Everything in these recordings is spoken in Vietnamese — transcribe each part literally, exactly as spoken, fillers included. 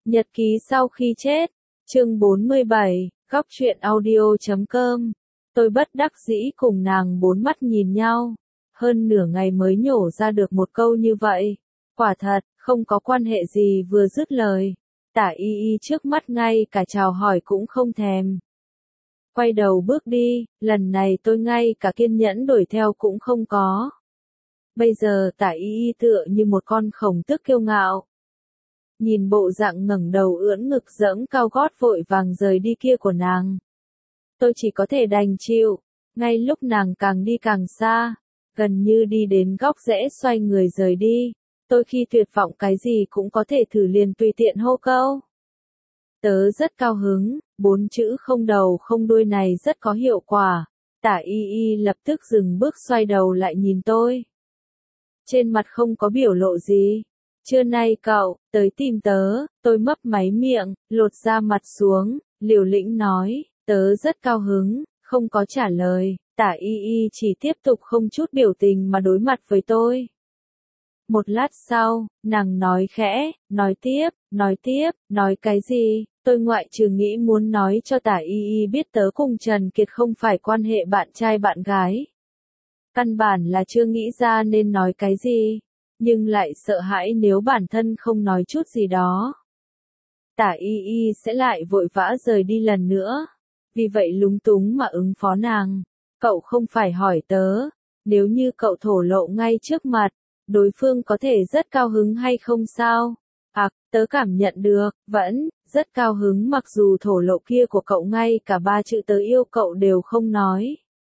Nhật ký sau khi chết, chương bốn mươi bảy, góc truyện audio chấm com. Tôi bất đắc dĩ cùng nàng bốn mắt nhìn nhau, hơn nửa ngày mới nhổ ra được một câu như vậy. Quả thật, không có quan hệ gì vừa dứt lời. Tả y y trước mắt ngay cả chào hỏi cũng không thèm. Quay đầu bước đi, lần này tôi ngay cả kiên nhẫn đuổi theo cũng không có. Bây giờ tả y y tựa như một con khổng tước kiêu ngạo. Nhìn bộ dạng ngẩng đầu ưỡn ngực giẫm cao gót vội vàng rời đi kia của nàng. Tôi chỉ có thể đành chịu, ngay lúc nàng càng đi càng xa, gần như đi đến góc rẽ xoay người rời đi. Tôi khi tuyệt vọng cái gì cũng có thể thử liền tùy tiện hô câu. Tớ rất cao hứng, bốn chữ không đầu không đuôi này rất có hiệu quả. Tả y y lập tức dừng bước xoay đầu lại nhìn tôi. Trên mặt không có biểu lộ gì. Trưa nay cậu, tới tìm tớ, tôi mấp máy miệng, lột da mặt xuống, liều lĩnh nói, tớ rất cao hứng, không có trả lời, tả y y chỉ tiếp tục không chút biểu tình mà đối mặt với tôi. Một lát sau, nàng nói khẽ, nói tiếp, nói tiếp, nói cái gì, tôi ngoại trừ nghĩ muốn nói cho tả y y biết tớ cùng Trần Kiệt không phải quan hệ bạn trai bạn gái. Căn bản là chưa nghĩ ra nên nói cái gì. Nhưng lại sợ hãi nếu bản thân không nói chút gì đó. Tả y y sẽ lại vội vã rời đi lần nữa. Vì vậy lúng túng mà ứng phó nàng. Cậu không phải hỏi tớ, nếu như cậu thổ lộ ngay trước mặt, đối phương có thể rất cao hứng hay không sao? À, tớ cảm nhận được, vẫn, rất cao hứng mặc dù thổ lộ kia của cậu ngay cả ba chữ tớ yêu cậu đều không nói.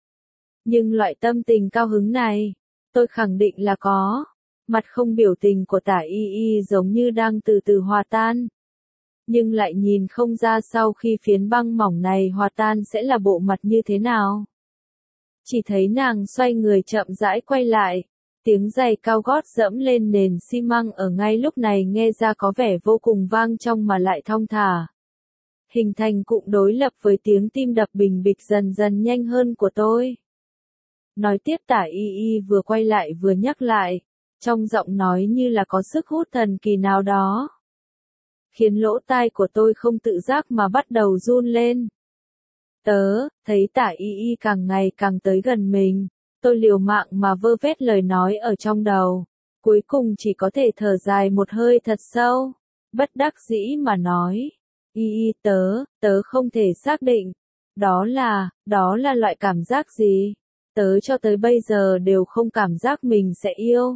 Nhưng loại tâm tình cao hứng này, tôi khẳng định là có. Mặt không biểu tình của tả y y giống như đang từ từ hòa tan. Nhưng lại nhìn không ra sau khi phiến băng mỏng này hòa tan sẽ là bộ mặt như thế nào. Chỉ thấy nàng xoay người chậm rãi quay lại. Tiếng giày cao gót dẫm lên nền xi măng ở ngay lúc này nghe ra có vẻ vô cùng vang trong mà lại thong thả. Hình thành cụm đối lập với tiếng tim đập bình bịch dần dần nhanh hơn của tôi. Nói tiếp tả y y vừa quay lại vừa nhắc lại. Trong giọng nói như là có sức hút thần kỳ nào đó. Khiến lỗ tai của tôi không tự giác mà bắt đầu run lên. Tớ, thấy tả y y càng ngày càng tới gần mình. Tôi liều mạng mà vơ vét lời nói ở trong đầu. Cuối cùng chỉ có thể thở dài một hơi thật sâu. Bất đắc dĩ mà nói. Y y tớ, tớ không thể xác định. Đó là, đó là loại cảm giác gì? Tớ cho tới bây giờ đều không cảm giác mình sẽ yêu.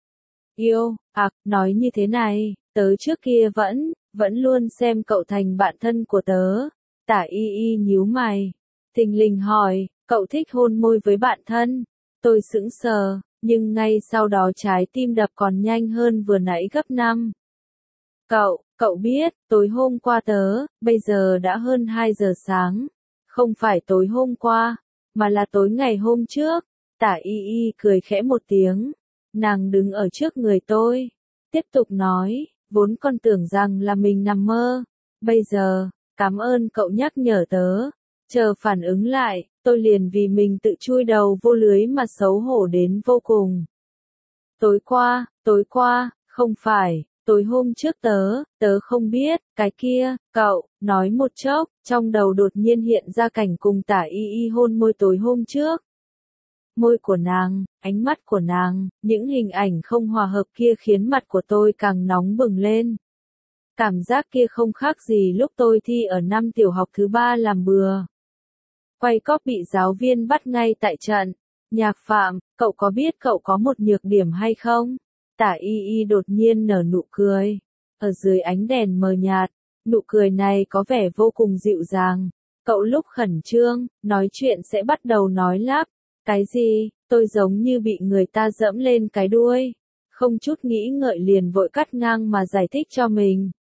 Yêu, à, nói như thế này, tớ trước kia vẫn, vẫn luôn xem cậu thành bạn thân của tớ. Tả y y nhíu mày. Thình lình hỏi, cậu thích hôn môi với bạn thân? Tôi sững sờ, nhưng ngay sau đó trái tim đập còn nhanh hơn vừa nãy gấp năm. Cậu, cậu biết, tối hôm qua tớ, bây giờ đã hơn hai giờ sáng. Không phải tối hôm qua, mà là tối ngày hôm trước. Tả y y cười khẽ một tiếng. Nàng đứng ở trước người tôi, tiếp tục nói, vốn còn tưởng rằng là mình nằm mơ. Bây giờ, cảm ơn cậu nhắc nhở tớ. Chờ phản ứng lại, tôi liền vì mình tự chui đầu vô lưới mà xấu hổ đến vô cùng. Tối qua, tối qua, không phải, tối hôm trước tớ, tớ không biết, cái kia, cậu, nói một chốc, trong đầu đột nhiên hiện ra cảnh cùng tả y y hôn môi tối hôm trước. Môi của nàng, ánh mắt của nàng, những hình ảnh không hòa hợp kia khiến mặt của tôi càng nóng bừng lên. Cảm giác kia không khác gì lúc tôi thi ở năm tiểu học thứ ba làm bừa. Quay cóp bị giáo viên bắt ngay tại trận. Nhạc Phạm, cậu có biết cậu có một nhược điểm hay không? Tả y y đột nhiên nở nụ cười. Ở dưới ánh đèn mờ nhạt, nụ cười này có vẻ vô cùng dịu dàng. Cậu lúc khẩn trương, nói chuyện sẽ bắt đầu nói lắp. Cái gì, tôi giống như bị người ta dẫm lên cái đuôi. Không chút nghĩ ngợi liền vội cắt ngang mà giải thích cho mình.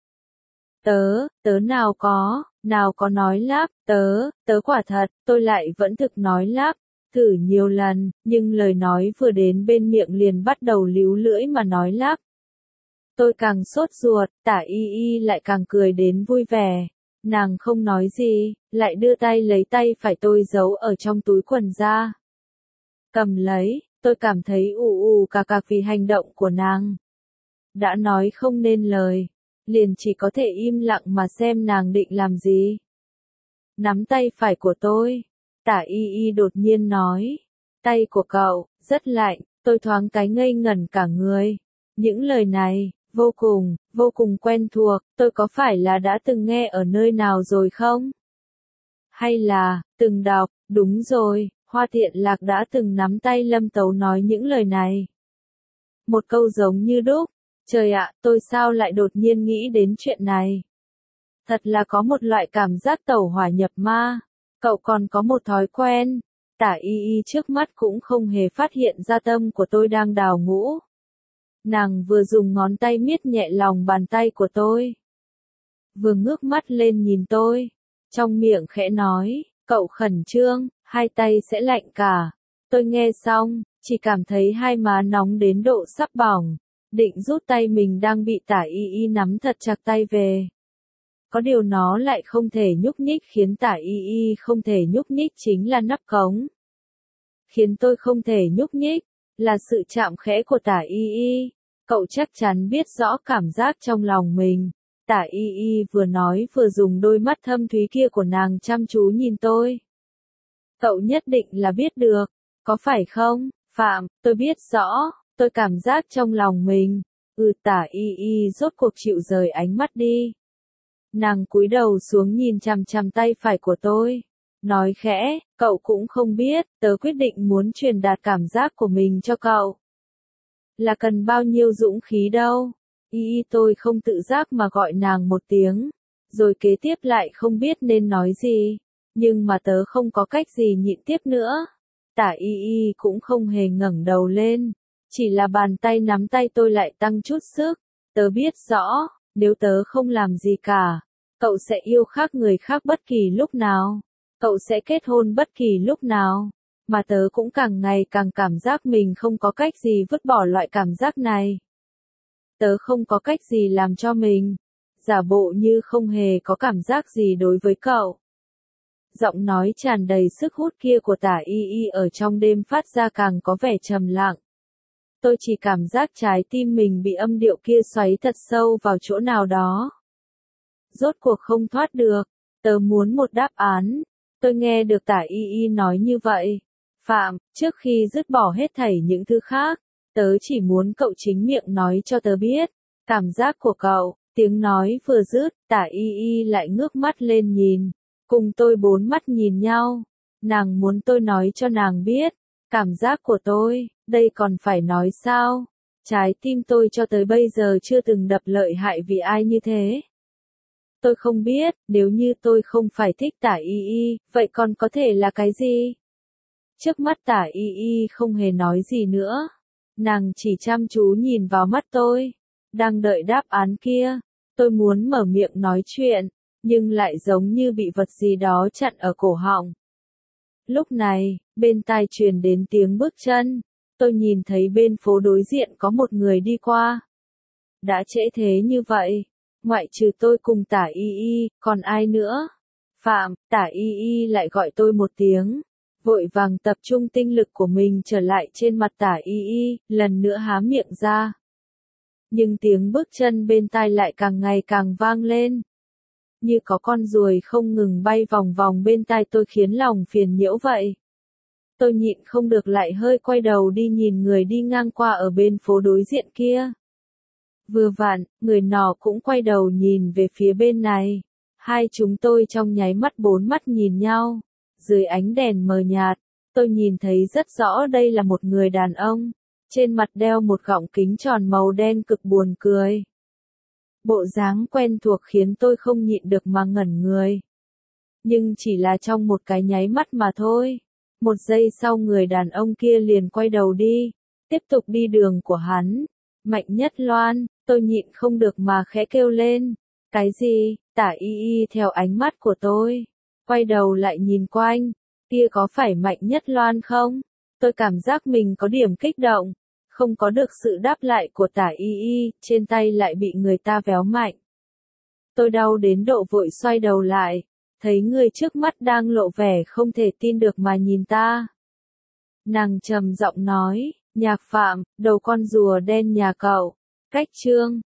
Tớ, tớ nào có, nào có nói lắp, tớ, tớ quả thật, tôi lại vẫn thực nói lắp. Thử nhiều lần, nhưng lời nói vừa đến bên miệng liền bắt đầu líu lưỡi mà nói lắp. Tôi càng sốt ruột, tả y y lại càng cười đến vui vẻ. Nàng không nói gì, lại đưa tay lấy tay phải tôi giấu ở trong túi quần ra. Cầm lấy, tôi cảm thấy ù ù cà cà vì hành động của nàng. Đã nói không nên lời. liền chỉ có thể im lặng mà xem nàng định làm gì. Nắm tay phải của tôi, Tả Y Y đột nhiên nói. Tay của cậu, rất lạnh, tôi thoáng cái ngây ngẩn cả người. Những lời này, vô cùng, vô cùng quen thuộc, tôi có phải là đã từng nghe ở nơi nào rồi không? Hay là, từng đọc, đúng rồi, Hoa Tiện Lạc đã từng nắm tay Lâm Tấu nói những lời này. Một câu giống như đúc, trời ạ, tôi sao lại đột nhiên nghĩ đến chuyện này? Thật là có một loại cảm giác tẩu hỏa nhập ma. Cậu còn có một thói quen, Tả Y Y trước mắt cũng không hề phát hiện ra tâm của tôi đang đào ngũ. Nàng vừa dùng ngón tay miết nhẹ lòng bàn tay của tôi, vừa ngước mắt lên nhìn tôi, trong miệng khẽ nói, cậu khẩn trương, hai tay sẽ lạnh cả. Tôi nghe xong, chỉ cảm thấy hai má nóng đến độ sắp bỏng, định rút tay mình đang bị Tả Y Y nắm thật chặt tay về. Có điều nó lại không thể nhúc nhích, khiến Tả Y Y không thể nhúc nhích chính là nắp cống. Khiến tôi không thể nhúc nhích, là sự chạm khẽ của Tả Y Y. Cậu chắc chắn biết rõ cảm giác trong lòng mình. Tả Y Y vừa nói vừa dùng đôi mắt thâm thúy kia của nàng chăm chú nhìn tôi. Cậu nhất định là biết được, có phải không, Phạm? Tôi biết rõ, tôi cảm giác trong lòng mình. Ừ, Tả Y Y rốt cuộc chịu rời ánh mắt đi. Nàng cúi đầu xuống nhìn chằm chằm tay phải của tôi, nói khẽ, cậu cũng không biết, tớ quyết định muốn truyền đạt cảm giác của mình cho cậu. Là cần bao nhiêu dũng khí đâu. Y Y tôi không tự giác mà gọi nàng một tiếng, rồi kế tiếp lại không biết nên nói gì, nhưng mà tớ không có cách gì nhịn tiếp nữa. Tả Y Y cũng không hề ngẩng đầu lên, chỉ là bàn tay nắm tay tôi lại tăng chút sức. Tớ biết rõ, nếu tớ không làm gì cả, cậu sẽ yêu khác người khác bất kỳ lúc nào, cậu sẽ kết hôn bất kỳ lúc nào, mà tớ cũng càng ngày càng cảm giác mình không có cách gì vứt bỏ loại cảm giác này. Tớ không có cách gì làm cho mình giả bộ như không hề có cảm giác gì đối với cậu. Giọng nói tràn đầy sức hút kia của Tả Y Y ở trong đêm phát ra càng có vẻ trầm lặng. Tôi chỉ cảm giác trái tim mình bị âm điệu kia xoáy thật sâu vào chỗ nào đó. Rốt cuộc không thoát được, tớ muốn một đáp án. Tôi nghe được Tả Y Y nói như vậy. Phạm, trước khi dứt bỏ hết thảy những thứ khác, tớ chỉ muốn cậu chính miệng nói cho tớ biết, cảm giác của cậu. Tiếng nói vừa dứt, Tả Y Y lại ngước mắt lên nhìn, cùng tôi bốn mắt nhìn nhau. Nàng muốn tôi nói cho nàng biết, cảm giác của tôi, đây còn phải nói sao? Trái tim tôi cho tới bây giờ chưa từng đập lợi hại vì ai như thế. Tôi không biết, nếu như tôi không phải thích Tả Y Y, vậy còn có thể là cái gì? Trước mắt Tả Y Y không hề nói gì nữa. Nàng chỉ chăm chú nhìn vào mắt tôi, đang đợi đáp án kia. Tôi muốn mở miệng nói chuyện, nhưng lại giống như bị vật gì đó chặn ở cổ họng. Lúc này, bên tai truyền đến tiếng bước chân. Tôi nhìn thấy bên phố đối diện có một người đi qua. Đã trễ thế như vậy, ngoại trừ tôi cùng Tả Y Y, còn ai nữa? Phạm, Tả Y Y lại gọi tôi một tiếng. Vội vàng tập trung tinh lực của mình trở lại trên mặt Tả Y Y, lần nữa há miệng ra. Nhưng tiếng bước chân bên tai lại càng ngày càng vang lên. Như có con ruồi không ngừng bay vòng vòng bên tai tôi khiến lòng phiền nhiễu vậy. Tôi nhịn không được lại hơi quay đầu đi nhìn người đi ngang qua ở bên phố đối diện kia. Vừa vặn, người nọ cũng quay đầu nhìn về phía bên này. Hai chúng tôi trong nháy mắt bốn mắt nhìn nhau. Dưới ánh đèn mờ nhạt, tôi nhìn thấy rất rõ đây là một người đàn ông. Trên mặt đeo một gọng kính tròn màu đen cực buồn cười. Bộ dáng quen thuộc khiến tôi không nhịn được mà ngẩn người. Nhưng chỉ là trong một cái nháy mắt mà thôi. Một giây sau người đàn ông kia liền quay đầu đi, tiếp tục đi đường của hắn. Mạnh Nhất Loan, tôi nhịn không được mà khẽ kêu lên. Cái gì? Tả Y Y theo ánh mắt của tôi, quay đầu lại nhìn quanh, kia có phải Mạnh Nhất Loan không? Tôi cảm giác mình có điểm kích động, không có được sự đáp lại của Tả Y Y, trên tay lại bị người ta véo mạnh. Tôi đau đến độ vội xoay đầu lại, thấy người trước mắt đang lộ vẻ không thể tin được mà nhìn ta. Nàng trầm giọng nói, Nhạc Phạm, đầu con rùa đen nhà cậu, cách chương